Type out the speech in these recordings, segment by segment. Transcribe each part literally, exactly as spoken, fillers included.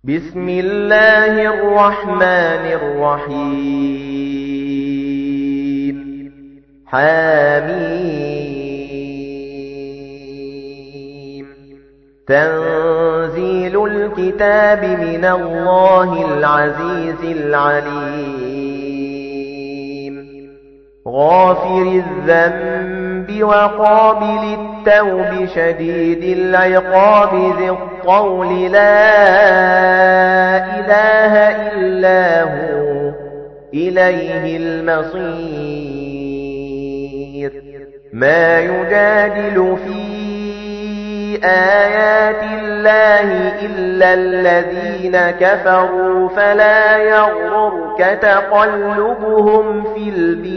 بسم الله الرحمن الرحيم حميم تنزيل الكتاب من الله العزيز العليم غافر الذنب وقابل التوب شديد العقاب ذي الطول لا إله إلا هو إليه المصير ما يجادل في آيات الله إلا الذين كفروا فلا يغررك تقلبهم في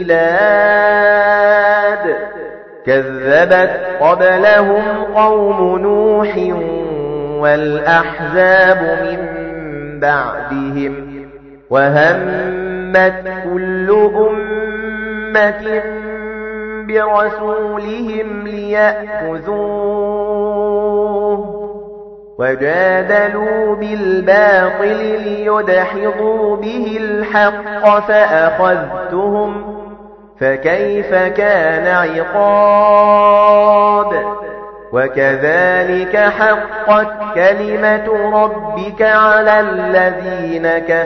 البلاد كذبت قبلهم قوم نوح والأحزاب من بعدهم وهمت كل أمة برسولهم ليأخذوه وجادلوا بالباطل ليدحضوا به الحق فأخذتهم فكيف كان عقاب وكذلك حقت كلمة ربك على الذين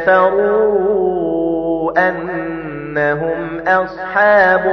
كفروا أنهم أصحاب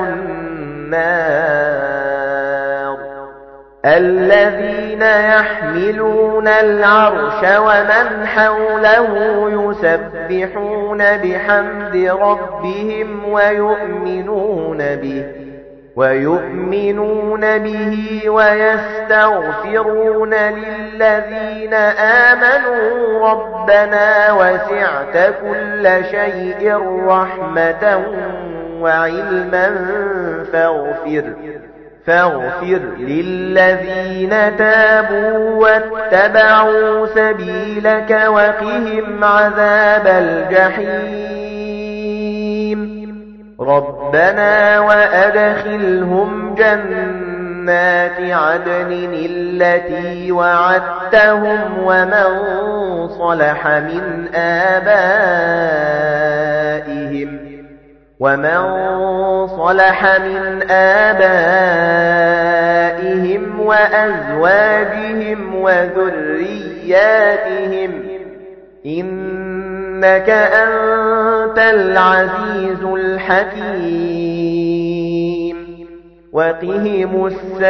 النار الذين يحملون العرش ومن حوله يسبحون بحمد ربهم ويؤمنون به ويؤمنون به ويستغفرون للذين آمنوا ربنا وسعت كل شيء رحمة وعلما فاغفر فاغفر للذين تابوا واتبعوا سبيلك وقهم عذاب الجحيم ربنا وأدخلهم جنات عدن التي وعدتهم ومن صلح من آبائهم ومن صلح من آبائهم وأزواجهم وذرياتهم إنك أنت العزيز الحكيم وقهم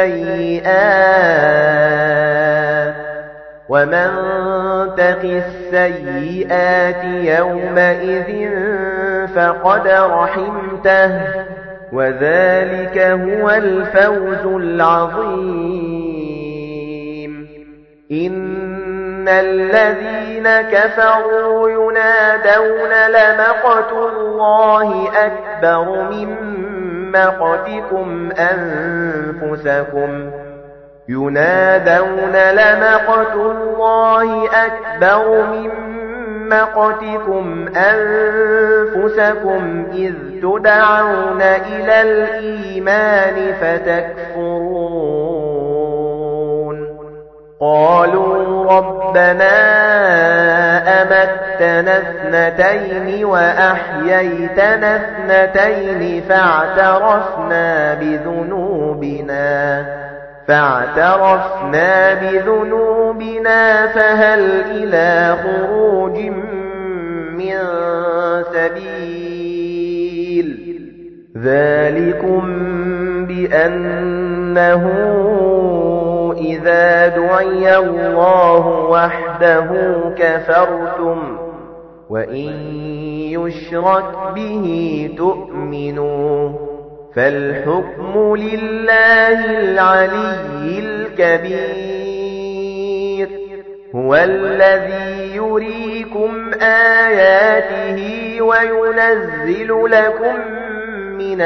السيئات ومن تق السيئات يومئذ فقد رحمته وذلك هو الفوز العظيم إن الذين كفروا ينادون لمقت الله أكبر من مقتكم أنفسكم ينادون لمقت الله أكبر من مقتكم أنفسكم إذ تدعون إلى الإيمان فتكفرون قالوا ربنا أمتنا اثنتين وأحييتنا اثنتين فاعترفنا بذنوبنا فاعترفنا بذنوبنا فهل إلى خروج من سبيل ذلكم بأنه إذا دعي الله وحده كفرتم وإن يشرك به تؤمنوا فالحكم لله العلي الكبير هو الذي يريكم آياته وينزل لكم من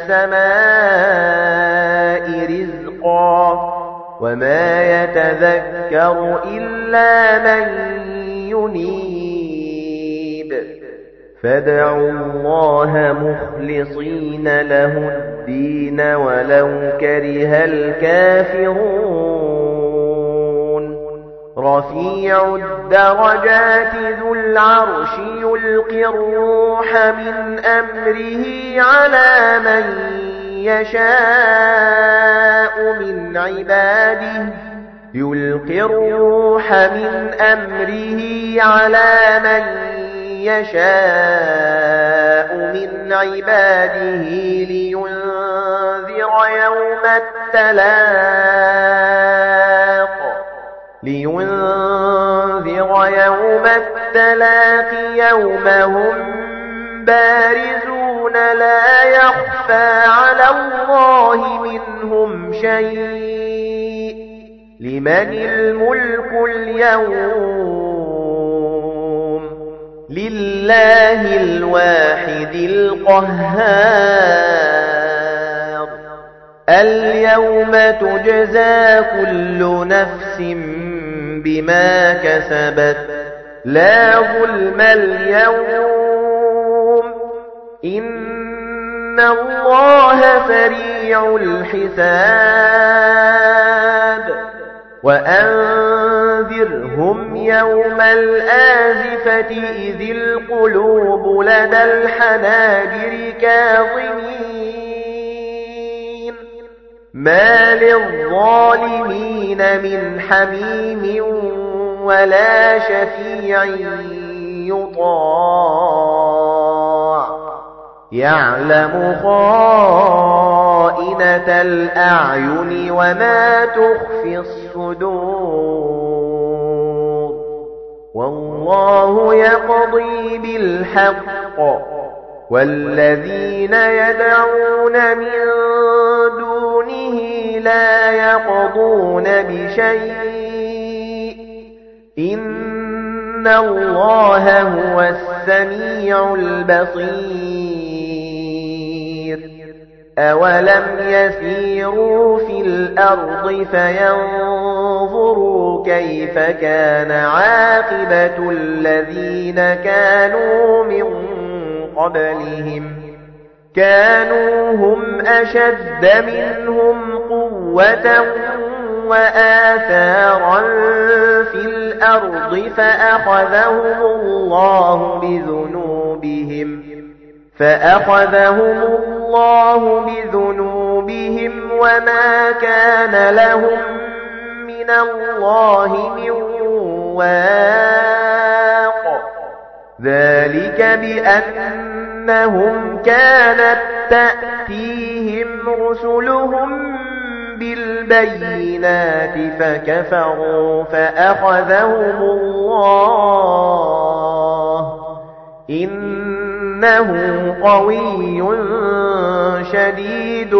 السماء رزقا وما يتذكر إلا من ينيب فادعوا الله مخلصين له الدين ولو كره الكافرون رفيع الدرجات ذو العرش يلقي الروح من أمره على من يشاء من عباده يلقي الروح من أمره على من يشاء من عباده لينذر يوم التلاق لينذر يوم التلاق يوم هم بارزون لا يخفى على الله منهم شيء لمن الملك اليوم لله الواحد القهار اليوم تجزى كل نفس بما كسبت لا ظلم اليوم إن الله سريع الحساب وأنذرهم يوم الآزفة إذ القلوب لدى الحناجر كاظمين ما للظالمين من حميم ولا شفيع يطاع يعلم خائنة الأعين وما تخفي الصدور والله يقضي بالحق والذين يدعون من دونه لا يقضون بشيء إن الله هو السميع البصير أولم يسيروا في الأرض فينظروا كيف كان عاقبة الذين كانوا من قبلهم كانوا هم أشد منهم قوة وآثارا في الأرض فأخذهم الله بذنوبهم فأخذهم الله بذنوبهم وما كان لهم من الله من واق ذلك بأنهم كانت تأتيهم رسلهم بالبينات فكفروا فأخذهم الله إنه قوي شديد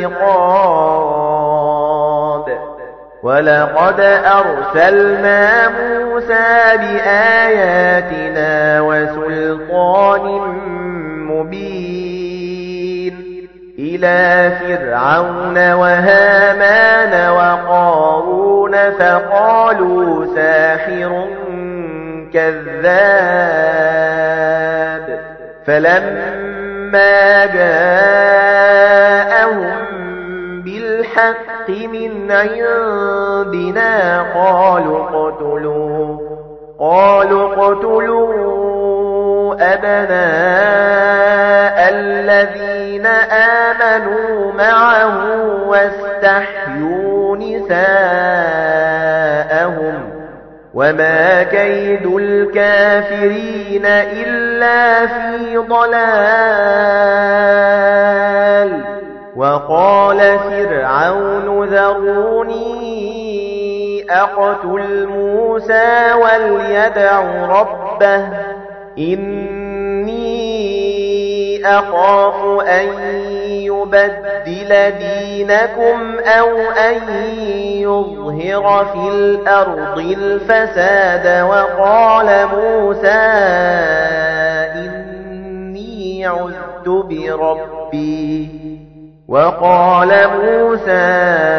العقاب ولقد أرسلنا موسى بآياتنا وسلطان مبين إلى فرعون وهامان وقارون فقالوا ساحر كذاب فلما جاءهم بالحق من عندنا قالوا اقتلوا قالوا اقتلوا أبناء الذين آمنوا معه واستحيوا نساءهم وما كيد الكافرين إلا في ضلال وقال فرعون ذروني أقتل موسى وليدع ربه إني أخاف أن يبدل دينكم أو أن يظهر في الأرض الفساد وقال موسى إني عذت بربي وقال موسى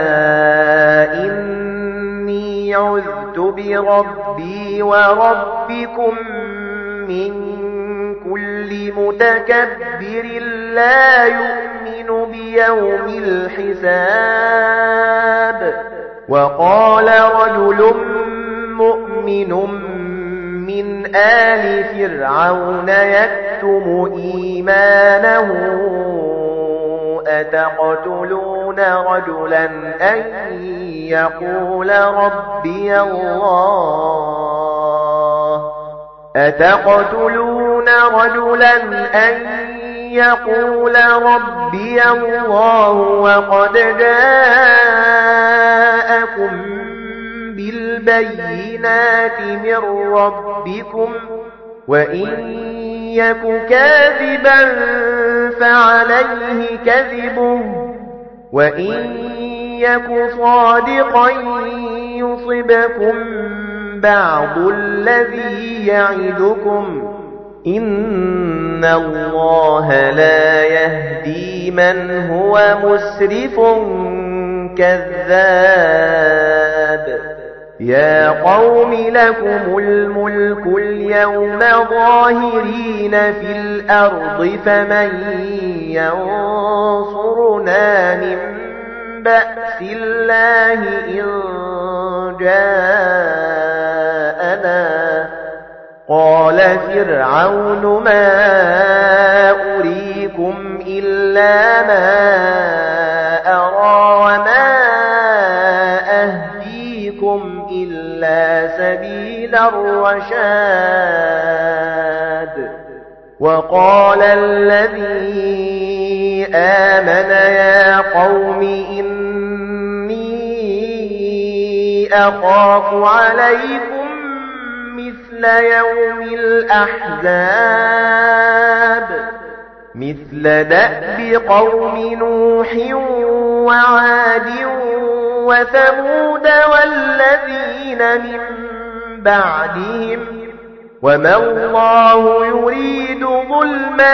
إني عذت بربي وربكم من كل متكبر لا يؤمن بيوم الحساب وقال رجل مؤمن من آل فرعون يكتم إيمانه أتقتلون رجلا أن يقول ربي الله أتقتلون رجلا أن يقول ربي الله وقد جاءكم بالبينات من ربكم وإن يك كاذبا فعليه كذبه وإن يك صادقا يصبكم بعض الذي يعدكم إن الله لا يهدي من هو مسرف كذاب يا قوم لكم الملك اليوم ظاهرين في الأرض فمن ينصرنا من بأس الله إن جاءنا قال فرعون ما أريكم إلا ما أرى وما أهديكم إلا سبيل الرشاد وقال الذي آمن يا قوم إني أخاف عليكم مثل يوم الأحزاب مثل دأب قوم نوح وعاد وثمود والذين من بعدهم وما الله يريد ظلما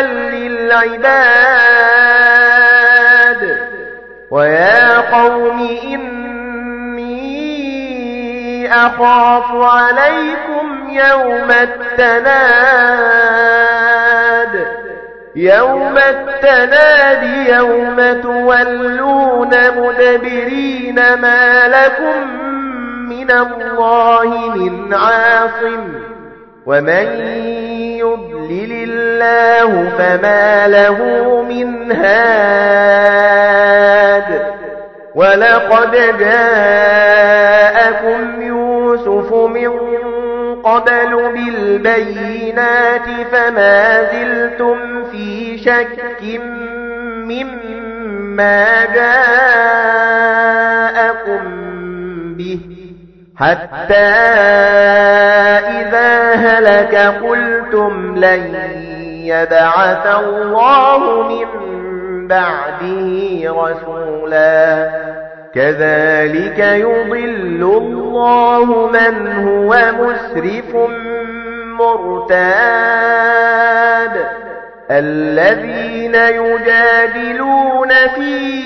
للعباد ويا قوم إني أخاف عليكم يوم التناد يوم التناد يوم تولون مدبرين ما لكم من الله من عاصم ومن يضلل الله فما له من هاد ولقد جاءكم يوسف من قبل بالبينات فما زلتم في شك مما جاءكم به حتى إذا هلك قلتم لن يبعث الله من بعده رسولا كذلك يضل الله من هو مسرف مرتاب الذين يجادلون في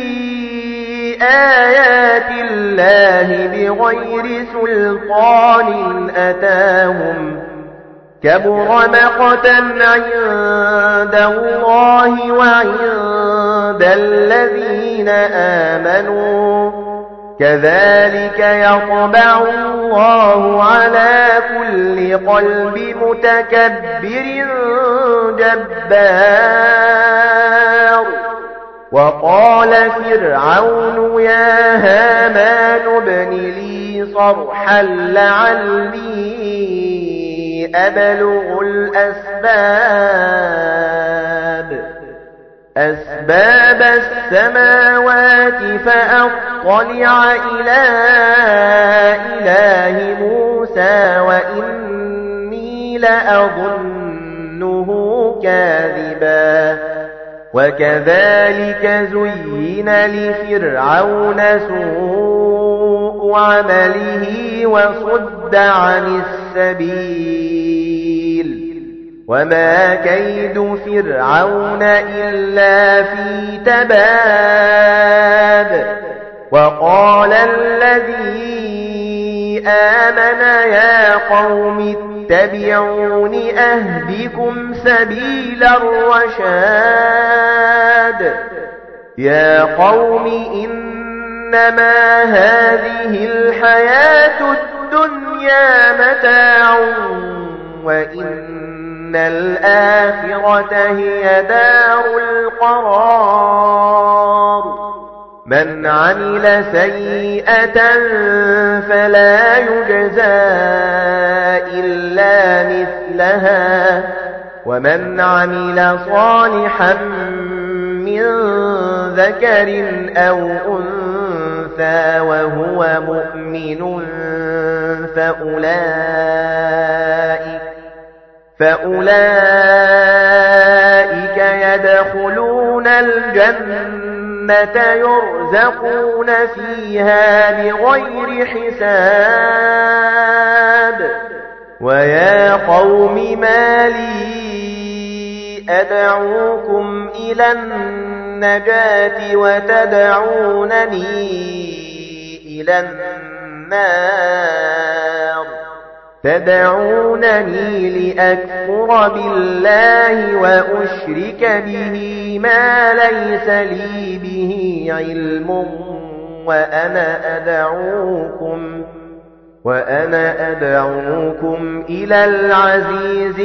آيات الله بغير سلطان أتاهم كبر مقتا عند الله وعند الذين آمنوا كذلك يطبع الله على كل قلب متكبر جبار وقال فرعون يا هامان ابن لي صرحا لعلي أبلغ الأسباب أسباب السماوات فأطلع إلى إله موسى وإني لأظنه كاذبا وكذلك زين لفرعون سوء عمله وصد عن السبيل وما كيد فرعون إلا في تباب وقال الذي آمن يا قوم اتبعون أهدكم سبيل الرشاد يا قوم إنما هذه الحياة الدنيا متاع وإن الآخرة هي دار القرار من عمل سيئة فلا يجزى إلا مثلها ومن عمل صالحا من ذكر أو أنثى وهو مؤمن فأولئك فأولئك يدخلون الجنة يرزقون فيها بغير حساب ويا قوم ما لي أدعوكم إلى النجاة وتدعونني إلى النار تدعونني لأكفر بالله وأشرك به ما ليس لي به علم وأنا أدعوكم وأنا أدعوكم إلى العزيز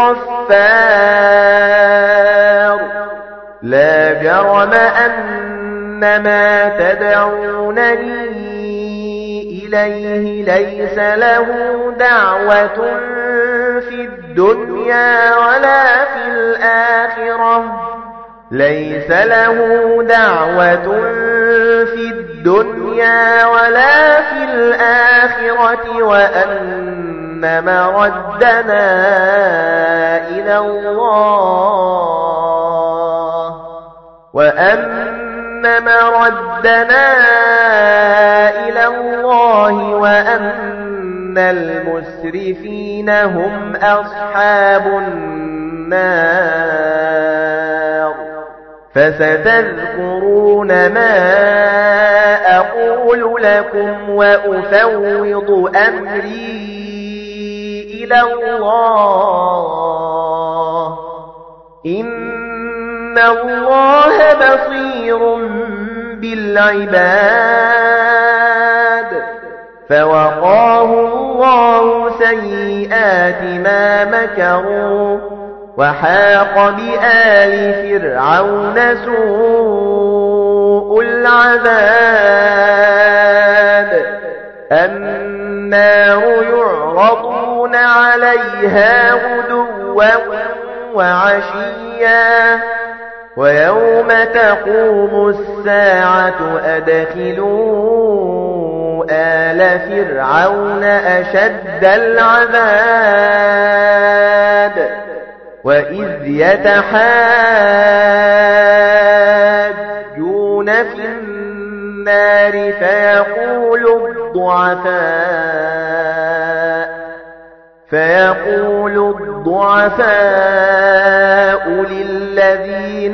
الغفار لا جرم أن ما تدعونني إليه ليس له دعوة في الدنيا ولا في الآخرة ليس له دعوة في الدنيا ولا في الآخرة وأن مردنا إلى الله وأن مردنا إلى الله وأن المسرفين هم أصحاب النار فستذكرون ما أقول لكم وأفوض أمري إلى الله إن الله بصير بالعباد فوقاه الله سيئات ما مكروا وحاق بآل فرعون سوء العذاب النار يعرضون عليها غدوا وعشيا ويوم تقوم الساعة أدخلوا آل فرعون أشد العذاب وإذ يتحاجون في النار فيقول الضعفاء فيقول الضعفاء للذين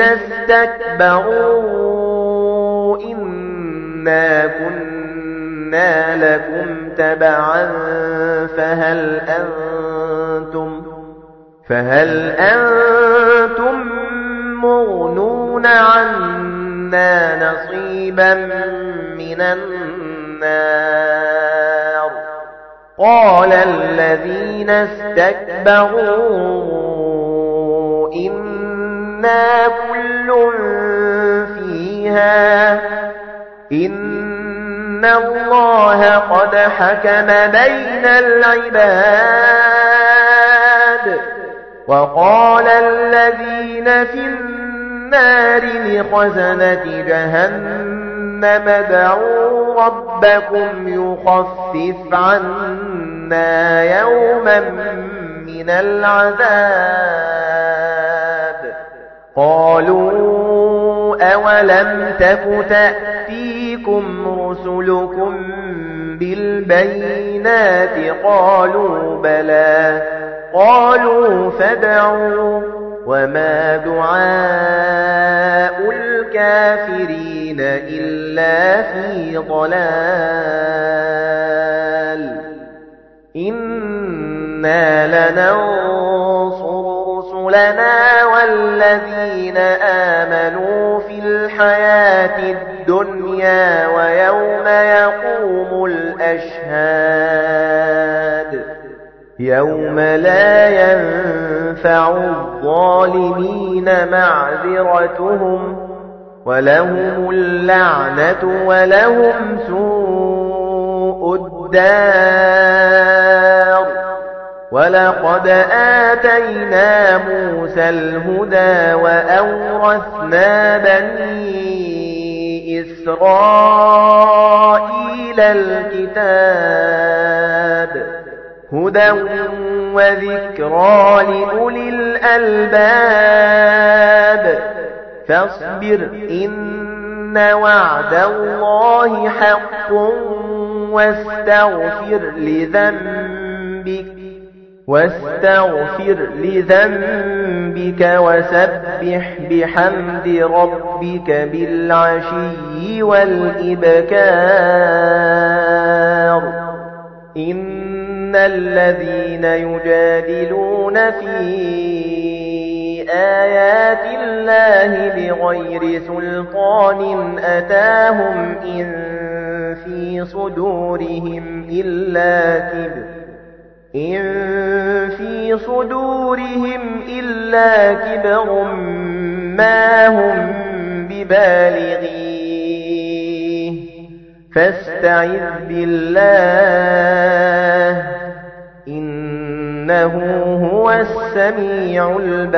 استكبروا إنا كنا لكم تبعا فهل أنتم فهل أنتم مغنون عنا نصيبا من النار قال الذين استكبروا إنا كل فيها إن الله قد حكم بين العباد وقال الذين في النار لخزنة جهنم ادعوا ربكم يخفف عنا يوما من العذاب قالوا أولم تك تأتيكم رسلكم بالبينات قالوا بلى قالوا فادعوا وما دعاء الكافرين إلا في ضلال إنا لننصر رسلنا والذين آمنوا في الحياة الدنيا الدنيا ويوم يقوم الأشهاد يوم لا ينفع الظالمين معذرتهم ولهم اللعنة ولهم سوء الدار ولقد آتينا موسى الهدى وأورثنا بني إسرائيل الكتاب هدى وذكرى لأولي الألباب فاصبر إن وعد الله حق واستغفر لذنبك واستغفر لذنبك وسبح بحمد ربك بالعشي والإبكار إن الذين يجادلون في آيات الله بغير سلطان أتاهم إن في صدورهم إلا كبر إن في صدورهم إلا كبر ما هم ببالغيه فاستعذ بالله إنه هو السميع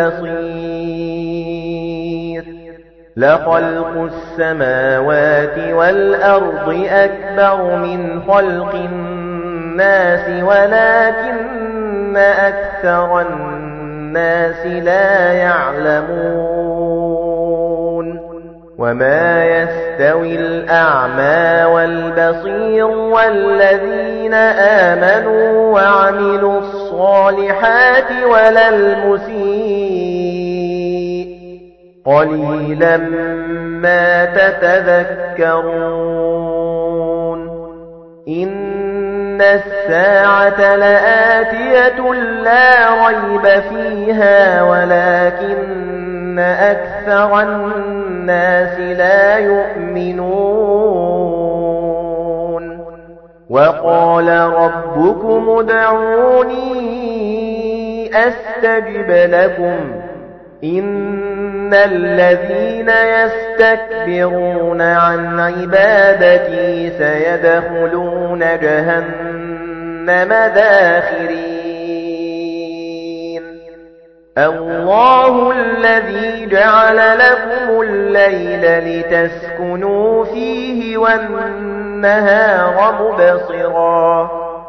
البصير لخلق السماوات والأرض أكبر من خلق الناس ولكن أكثر الناس لا يعلمون وما يستوي الأعمى والبصير والذين آمنوا وعملوا الصالحات ولا المسيء قليلا ما تتذكرون إن الساعة لآتية لا ريب فيها ولكن أكثر الناس لا يؤمنون وقال ربكم ادعوني أستجب لكم إن الذين يستكبرون عن عبادتي سيدخلون جهنم داخرين الله الذي جعل لكم الليل لتسكنوا فيه والنهار مبصرا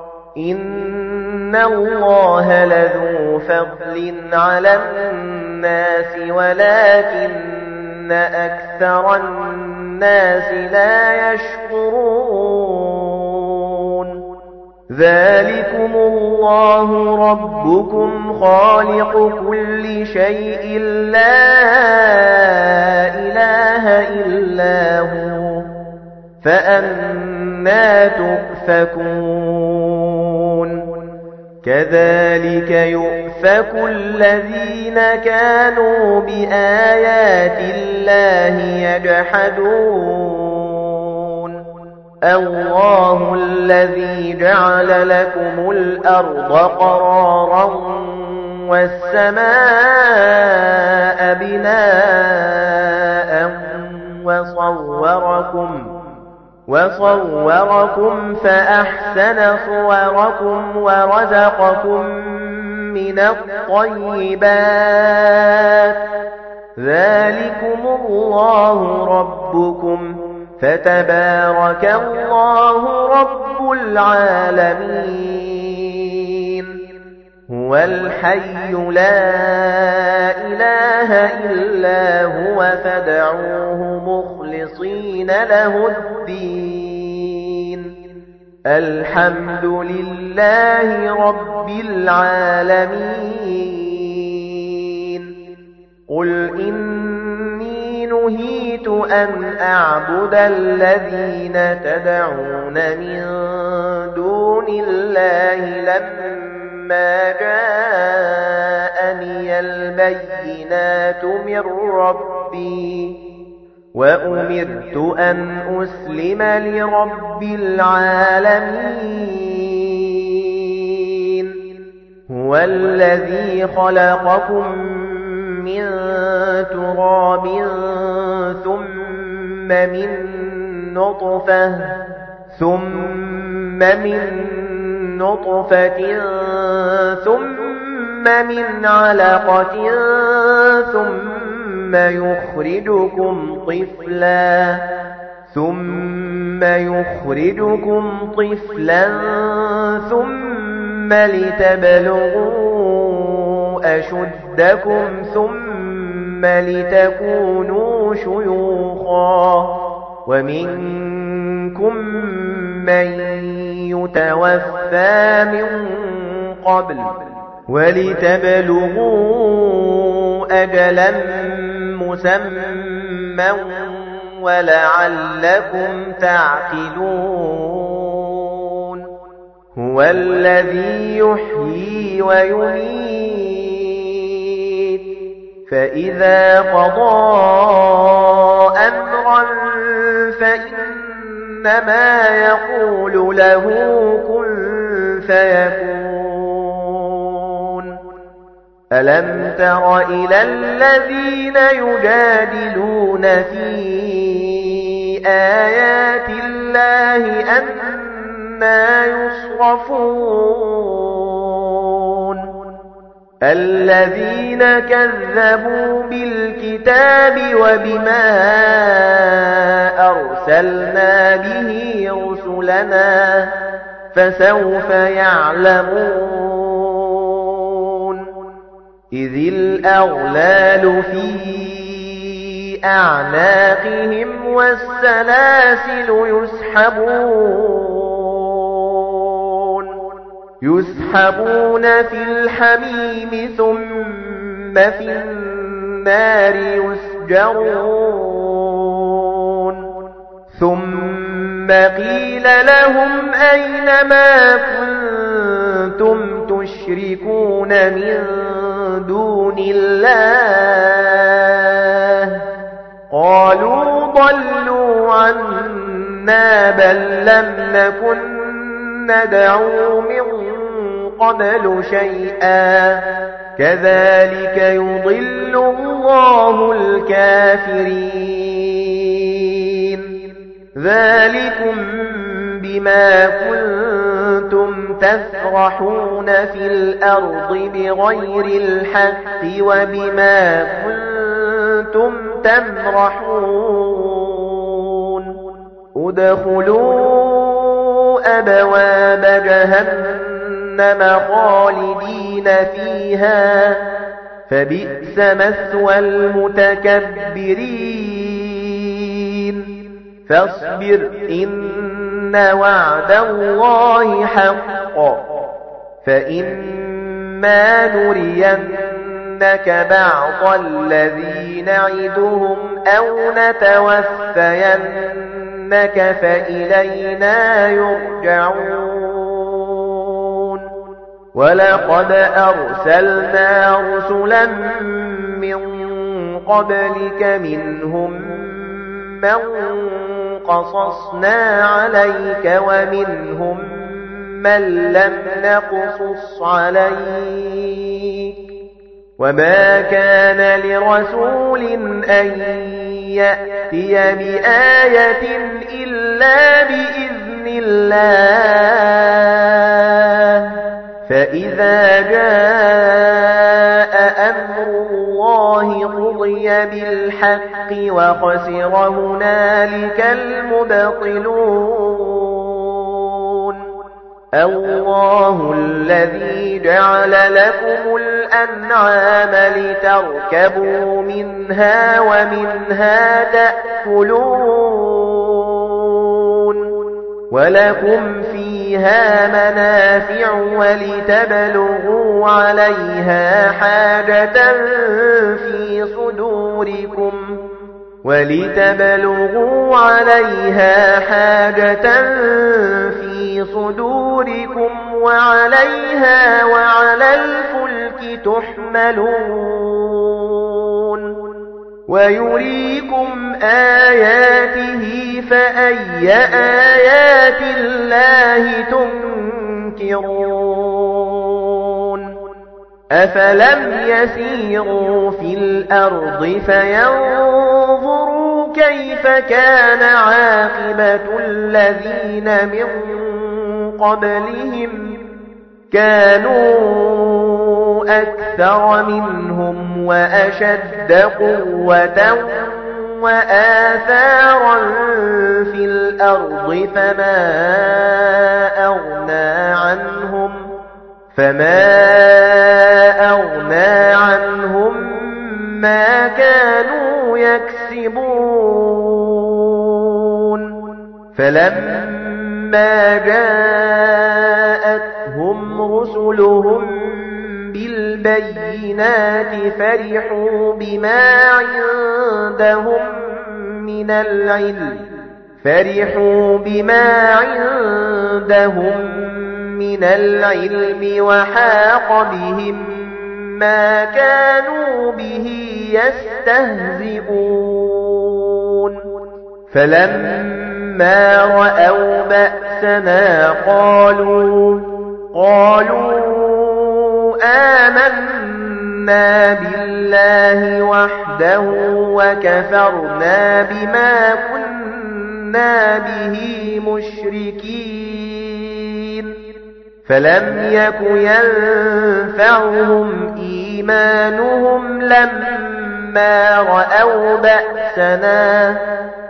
إن الله لذو فضل على الناس ولكن أكثر الناس لا يشكرون ذلكم الله ربكم خالق كل شيء لا إله إلا هو فأنى تؤفكون كذلك يؤفك الذين كانوا بآيات الله يجحدون الله الذي جعل لكم الأرض قرارا والسماء بناء وصوركم وصوركم فأحسن صوركم ورزقكم من الطيبات ذلكم الله ربكم فتبارك الله رب العالمين هو الحي لا إله إلا هو فادعوه مخلصين له الدين الحمد لله رب العالمين قل إني نهيت أن أعبد الذين تدعون من دون الله لما جاءني البينات من ربي وأمرت أن أسلم لرب العالمين هو الذي خلقكم من تراب ثم من نطفة ثم من نطفة ثم من علقة ثم يخرجكم طفلا ثم يخرجكم طفلا ثم لتبلغوا أشدكم ثم لتكونوا شيوخا ومنكم من يتوفى من قبل ولتبلغوا أجلا مسمى ولعلكم تعقلون هو الذي يحيي ويميت فإذا قضى أمرا فإنما يقول له كن فيكون ألم تر إلى الذين يجادلون في آيات الله أنى يصرفون الذين كذبوا بالكتاب وبما أرسلنا به رسلنا فسوف يعلمون إذ الأغلال في أعناقهم والسلاسل يسحبون يسحبون في الحميم ثم في النار يسجرون ثم قيل لهم أين ما كنتم تشركون من دون الله قالوا ضلوا عنا بل لم نكن ندعو من قبل شيئا كذلك يضل الله الكافرين ذلكم بما كنتم تفرحون في الأرض بغير الحق وبما كنتم تمرحون ادخلوا أبواب جهنم خالدين فيها فبئس مثوى المتكبرين فاصبر إن وعد الله حق فإما نرينك بعض الذي نعدهم أو نتوفينك فإلينا يرجعون ولقد أرسلنا رسلا من قبلك منهم من قصصنا عليك ومنهم من لم نقصص عليك وما كان لرسول أن يأتي بآية إلا بإذن الله فإذا جاء أمر الله قضي بالحق وخسر هنالك المبطلون الله الذي جعل لكم الأنعام لتركبوا منها ومنها تأكلون ولكم فيها منافع ولتبلغوا عليها حاجة في صدوركم ولتبلغوا عليها حاجة في صدوركم وعليها وعلى الفلك تحملون ويريكم آياته فأي آيات الله تنكرون أفلم يسيروا في الأرض فينظروا كيف كان عاقبة الذين من قبلهم كانوا أكثر منهم وأشد قوة وآثارا في الأرض فما أغنى عنهم فما أغنى عنهم ما كانوا يكسبون فلما جاءتهم رسلهم بالبينات فرحوا بما عندهم من العلم فرحوا بما عندهم من العلم وحاق بهم ما كانوا به يستهزئون فلما رأوا بأسنا قالوا قالوا آمنا بالله وحده وكفرنا بما كنا به مشركين فلم يك ينفعهم إيمانهم لما رأوا بأسنا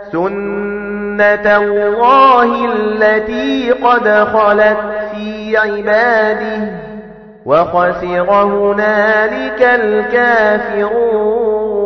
سنة الله التي قد خلت في عباده وخسر هنالك الكافرون